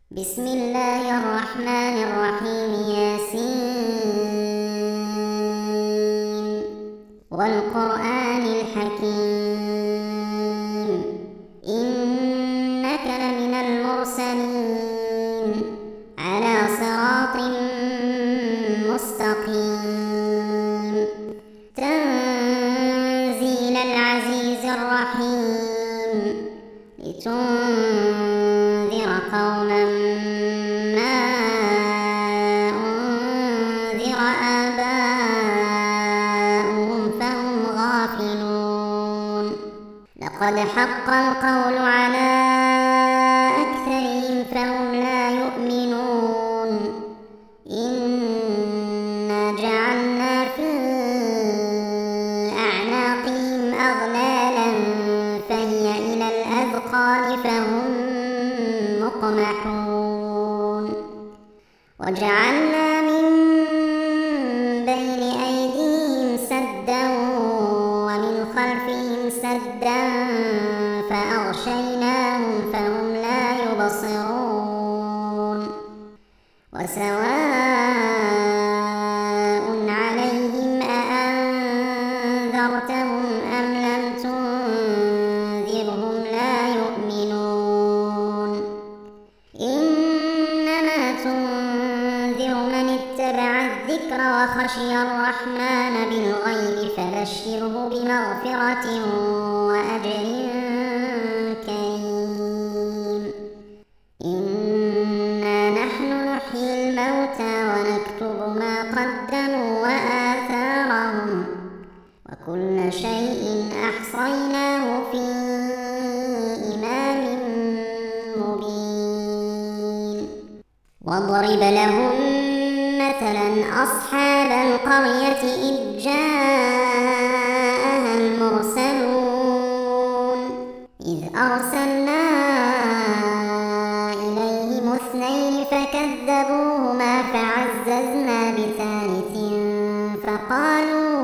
بسم الله الرحمن الرحيم. ياسين والقرآن الحكيم إنك لمن المرسلين على صراط مستقيم تنزيل العزيز الرحيم لتنذر قوما ما أنذر آباؤهم فهم غافلون. لقد حق القول على أكثرهم فهم لا يؤمنون. إنا جعلنا في أعناقهم أغلالا فهي إلى الأذقان فهم مقمحون. وجعلنا من بين أيديهم سدا ومن خلفهم سدا فأغشيناهم فهم لا يبصرون. وسواء عليهم أأنذرتهم أم لم تنذرهم لا يؤمنون. إنما تنذر من اتبع الذكر وخشي الرحمن بالغيب فبشره بمغفرة وأجر كريم. إنا نحن نحيي الموتى ونكتب ما قدموا وآثارهم وكل شيء أحصيناه في إمام مبين. واضرب لهم مثلا أصحاب القرية إذ جاءها المرسلون إذ أرسلنا إليهم اثنين فكذبوهما فعززنا بثالث فقالوا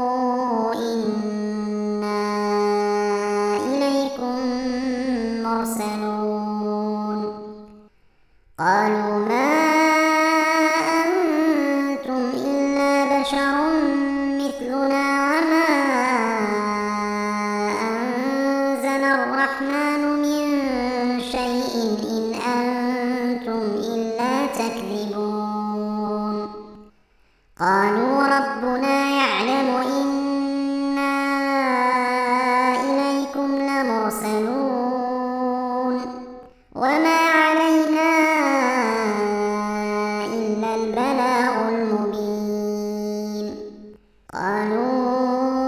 إنا إليكم مرسلون. قالوا ما أنتم إلا بشر مثلنا وما أنزل الرحمن من شيء إن أنتم إلا تكذبون. قالوا ربنا يعلم إنا إليكم لمرسلون وما علينا إلا البلاغ المبين. قالوا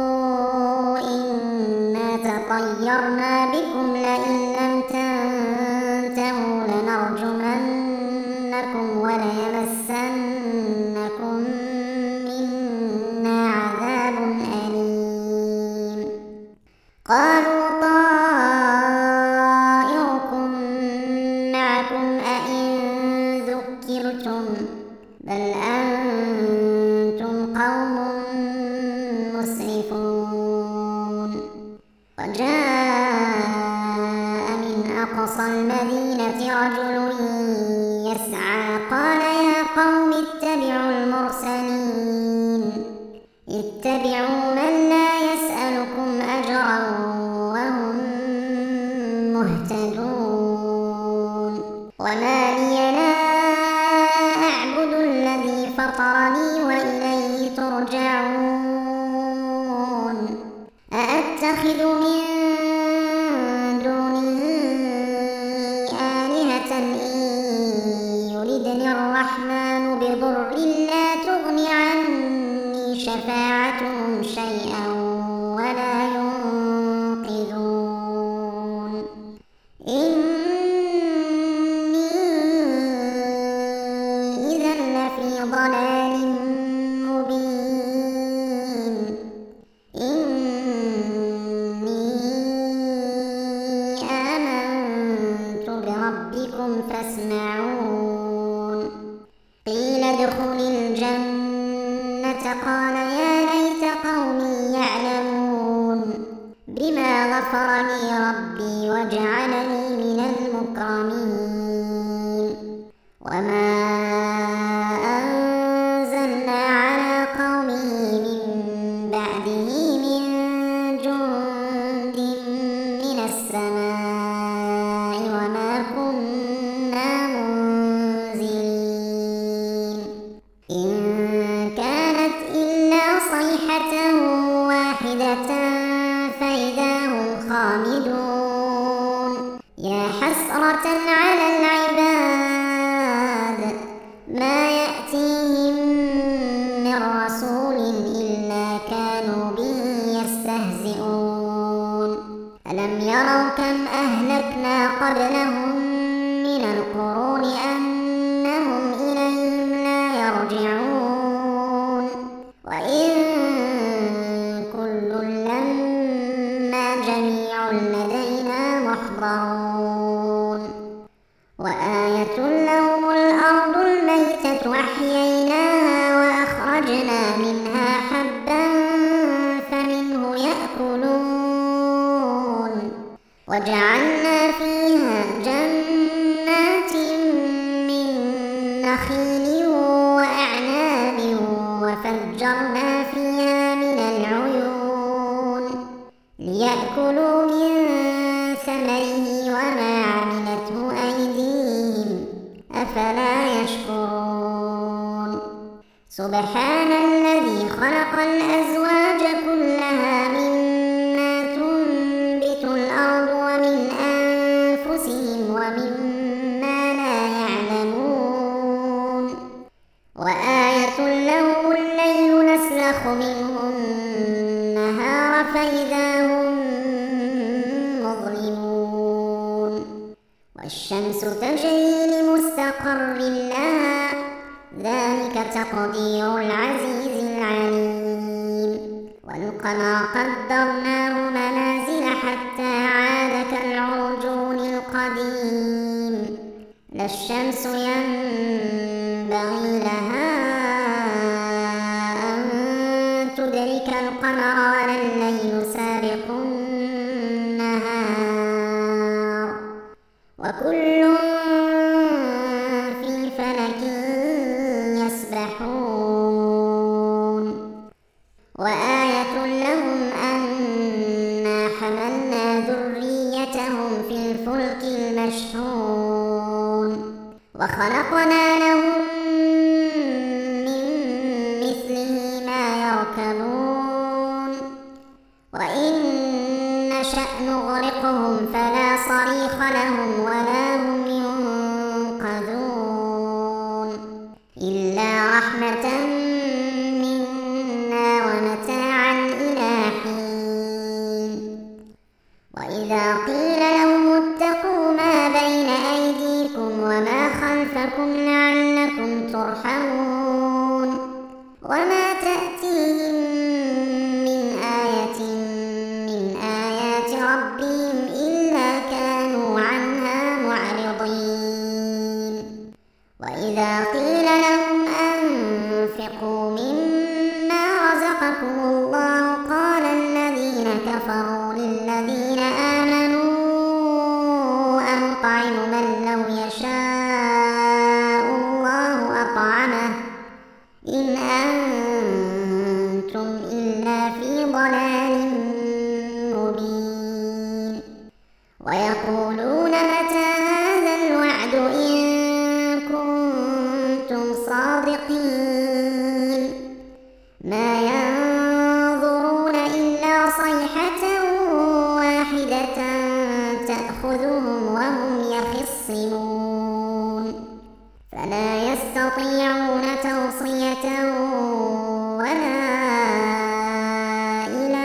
إنا تطيرنا بكم لئن لم تنتهوا لنرجمنكم وليمسنكم منا عذاب أليم. قالوا طائركم معكم أئن ذكرتم بل أنتم قوم مسرفون. وجاء من أقصى المدينة رجل يسعى قال يا قوم اتبعوا المرسلين اتبعوا من لا يسألكم أجرا وهم مهتدون. وما لي لا أعبد الذي فطرني وإليه ترجعون. أأتخذ من دونه آلهة إن يردني الرحمن بضر لا تغن عني شفاعتهم شيئا ولا ينقذون. إني إذا لفي ضلال مبين. إني آمنت بربكم فاسمعون. قيل ادخل الجنة قال يا ليت قومي يعلمون بما غفر لي ربي وجعلني من المكرمين. وما أنزلنا على قومه من بعده من جند من السماء وما كنا منزلين إن كانت إلا صيحة واحدة فإذا هم خامدون يا حسرة على العباد ما يأتيهم من رسول إلا كانوا به يستهزئون ألم يروا كم أهلكنا قبلهم من القرون أنهم إليهم لا يرجعون وإن كل لما جميع لدينا محضرون وآية لهم الأرض الميتة أحييناها وأخرجنا منها حبا فمنه يأكلون وجعلنا فيها جنات من نخيل وأعناب وفجرنا فيها من العيون ليأكلوا من ثمره وما عملته أيديهم أفلا يشكرون سبحان الذي خلق الأزواج كلها مما تنبت الأرض ومن أنفسهم ومما لا يعلمون وآية لهم الليل نسلخ منه النهار فإذا هم مظلمون والشمس تجري لمستقر لها ذلك تقدير العزيز العليم والقمر قدرناه منازل حتى عاد كالعرجون القديم لا الشمس ينبغي لها أن تدرك القمر ولا الليل سابق النهار وكل في فلك يسبحون وآية لهم أنا حملنا ذريتهم في الفلك المشحون وخلقنا لهم من مثله ما يركبون وإن نشأ نغرقهم فلا صريخ لهم ولا هم ينقذون إلا رحمة منا ومتاعا إلى حين وإذا قيل لهم اتقوا ما بين أيديكم وما خلفكم لعلكم ترحمون وما تأتيهم من آية من آيات ربهم إلا كانوا عنها معرضين وإذا قيل لهم أنفقوا مما رزقكم الله قال الذين كفروا للذين آمنوا أنطعم من لو يشاء الله أطعمه إن أنتم إلا في ضلال مبين ويقولون متى هذا الوعد إن كنتم صادقين ما ينظرون إلا صيحة واحدة تأخذهم وهم يخصمون فلا يستطيعون توصية ولا إلى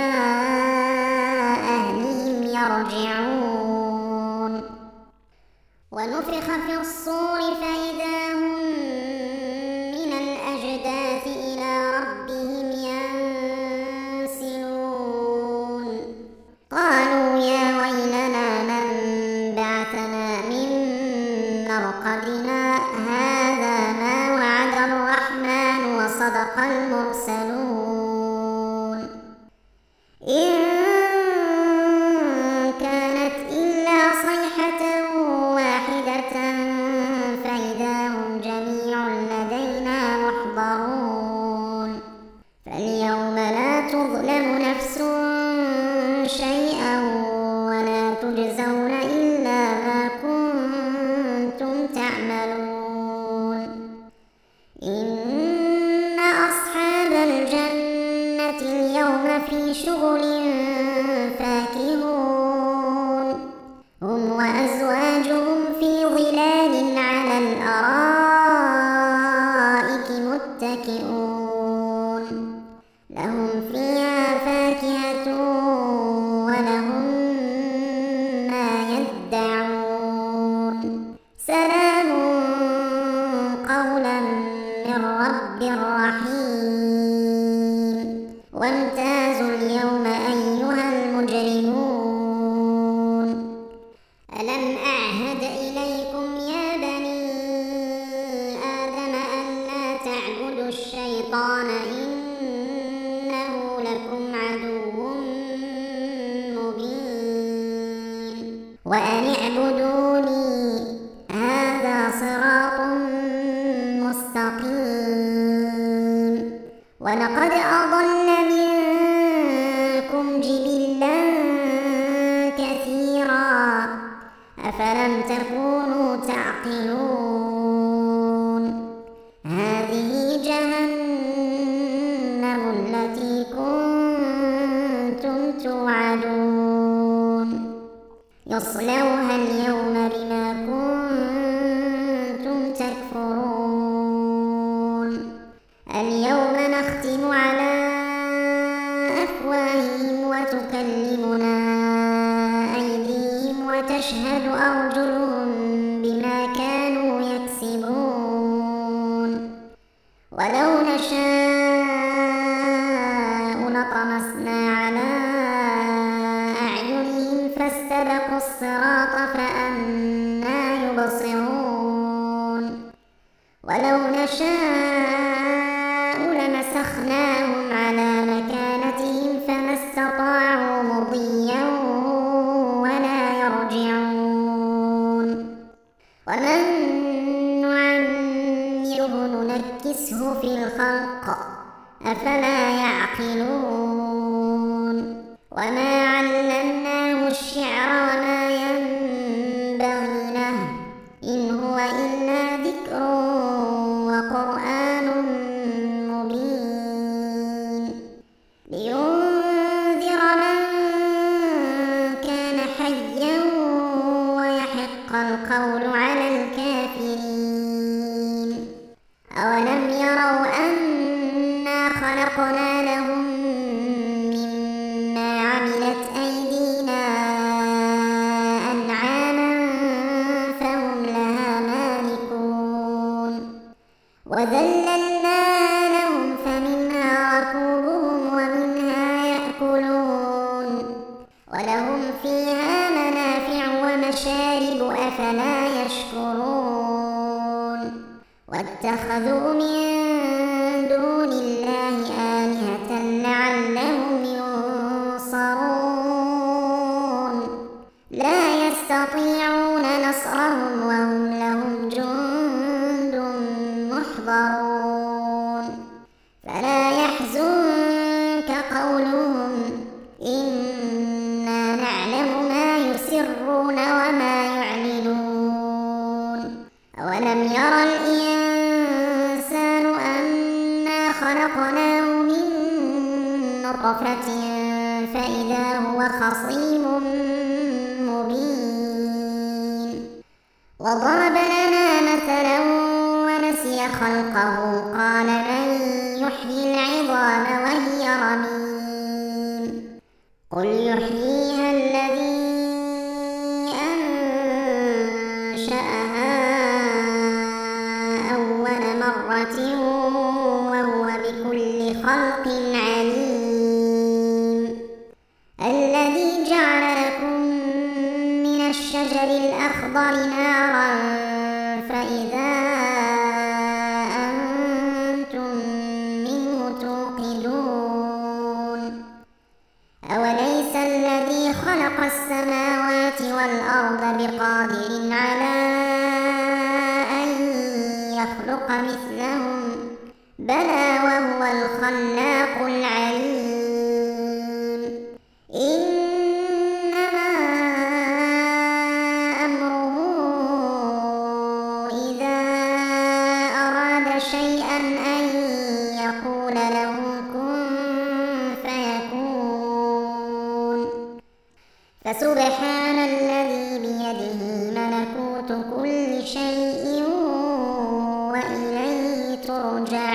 أهلهم يرجعون ونفخ في الصور فإذا هم من الأجداث إلى ربهم ينسلون قالوا يا ويلنا من بعثنا من مرقدنا هذا ما وعد الرحمن وصدق المرسلون إن كانت إلا صيحة واحدة فإذا هم يعملون إن أصحاب الجنة اليوم في شغل فاكهون هم وأزواجهم في ظلال على الأرائك متكئون لهم فيها فاكهة ولهم ما يدعون سلام قولا من رب رحيم وامتازوا اليوم أيها المجرمون ألم أعهد إليكم يا بني آدم ألا تعبدوا الشيطان إنه لكم عدو مبين وأن اعبدوني هذا صراط مستقيم ولقد أضل منكم جبلا كثيرا أفلم تكونوا تعقلون هذه جهنم التي كنتم توعدون يصلوها اليوم بما كنتم تكفرون اليوم نختم على أفواههم وتكلمنا أيديهم وتشهد أرجلهم بما كانوا يكسبون ولو نشاء لطمسنا على أعينهم فاستبقوا الصراط فأنى يبصرون ولو نشاء لمسخناهم على مكانتهم فما استطاعوا مضيا ولا يرجعون ومن نعمره ننكسه في الخلق أفلا يعقلون وما علمناه الشعر وما ينبغي له إن هو إلا ذكر وقرآن مبين لينذر من كان حيا ويحق القول على الكافرين أولم يروا أنا خلقنا لهم مما عملت أيدينا أنعاما فهم لها مالكون وذللناها لهم فمنها ركوبهم ومنها يأكلون ولهم فيها منافع ومشارب أفلا يشكرون واتخذوا من دون الله آلهة لعلهم ينصرون لا يستطيعون نصرهم وهم لهم جند محضرون فلا يحزنك قولهم إنا نعلم ما يسرون وما يعلنون أولم يرى الإنسان أنا خلقناه من نطفة فإذا هو خصيم مبين وضرب لنا مثلا ونسي خلقه قال من يحيي العظام وهي رميم قل يحييها الذي أنشأها أول مرة وهو بكل خلق عليم الذي جعل لكم من الشجر الأخضر نارا فإذا أنتم منه توقدون أوليس الذي خلق السماوات والأرض بقادر على أن يخلق مثلهم بلى وهو الخلاق العليم إنما أمره إذا أن يقول له كن فيكون. فسبحان الذي بيده ملكوت كل شيء وإليه ترجعون.